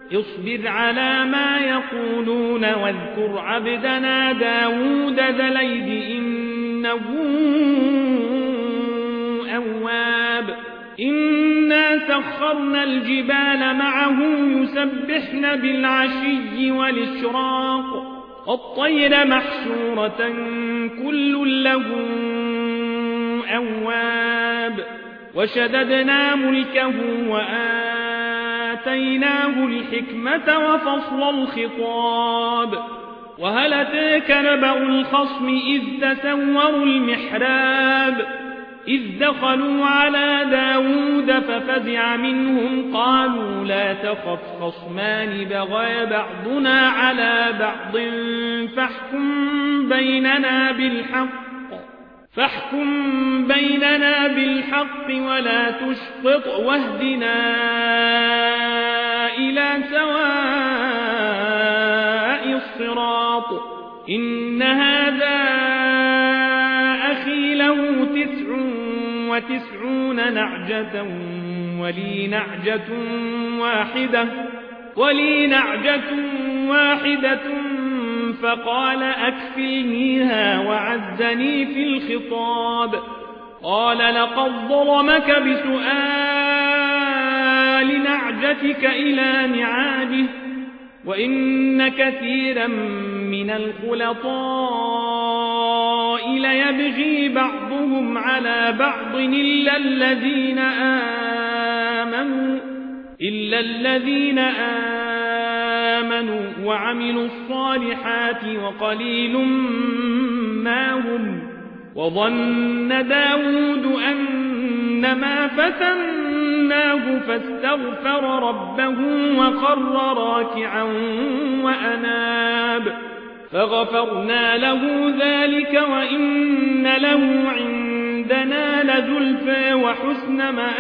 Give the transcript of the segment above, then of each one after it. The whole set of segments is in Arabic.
اصبر على ما يقولون واذكر عبدنا داود ذا الأيد إنه أواب إنا سخرنا الجبال معه يسبحن بالعشي والإشراق والطير محشورة كل له أواب وشددنا ملكه وآتيناه الحكمة وفصل الخطاب وهل أتاك نبأ الخصم إذ تسوروا المحراب إذ دخلوا على داود ففزع منهم قالوا لا تخف خصمان بغى بعضنا على بعض فاحكم بيننا بالحق ولا تشطط واهدنا إلى سواء الصراط إن هذا أخي له 99 نعجة ولي نعجة واحدة فقال أكفلنيها وعزني في الخطاب قال لقد ظلمك بسؤال نعجتك إلى نعاجه وإن كثيرا من الخلطاء ليبغي بعضهم على بعض إلا الذين آمنوا وعملوا الصالحات وقليل ما هم وظن داود أنما فتناه فاستغفر ربه وخر راكعا وأناب فغفرنا له ذلك وإن له عندنا لزلفى وحسن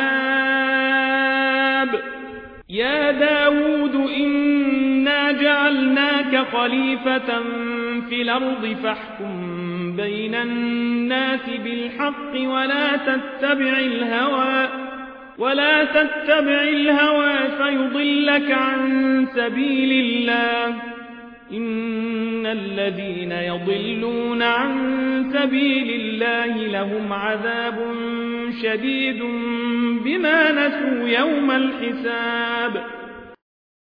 مآب يا داود إنا جعلناك خليفة في الأرض فاحكم بين الناس بالحق ولا تتبع الهوى فيضلك عن سبيل الله إن الذين يضلون عن سبيل الله لهم عذاب شديد بما نسوا يوم الحساب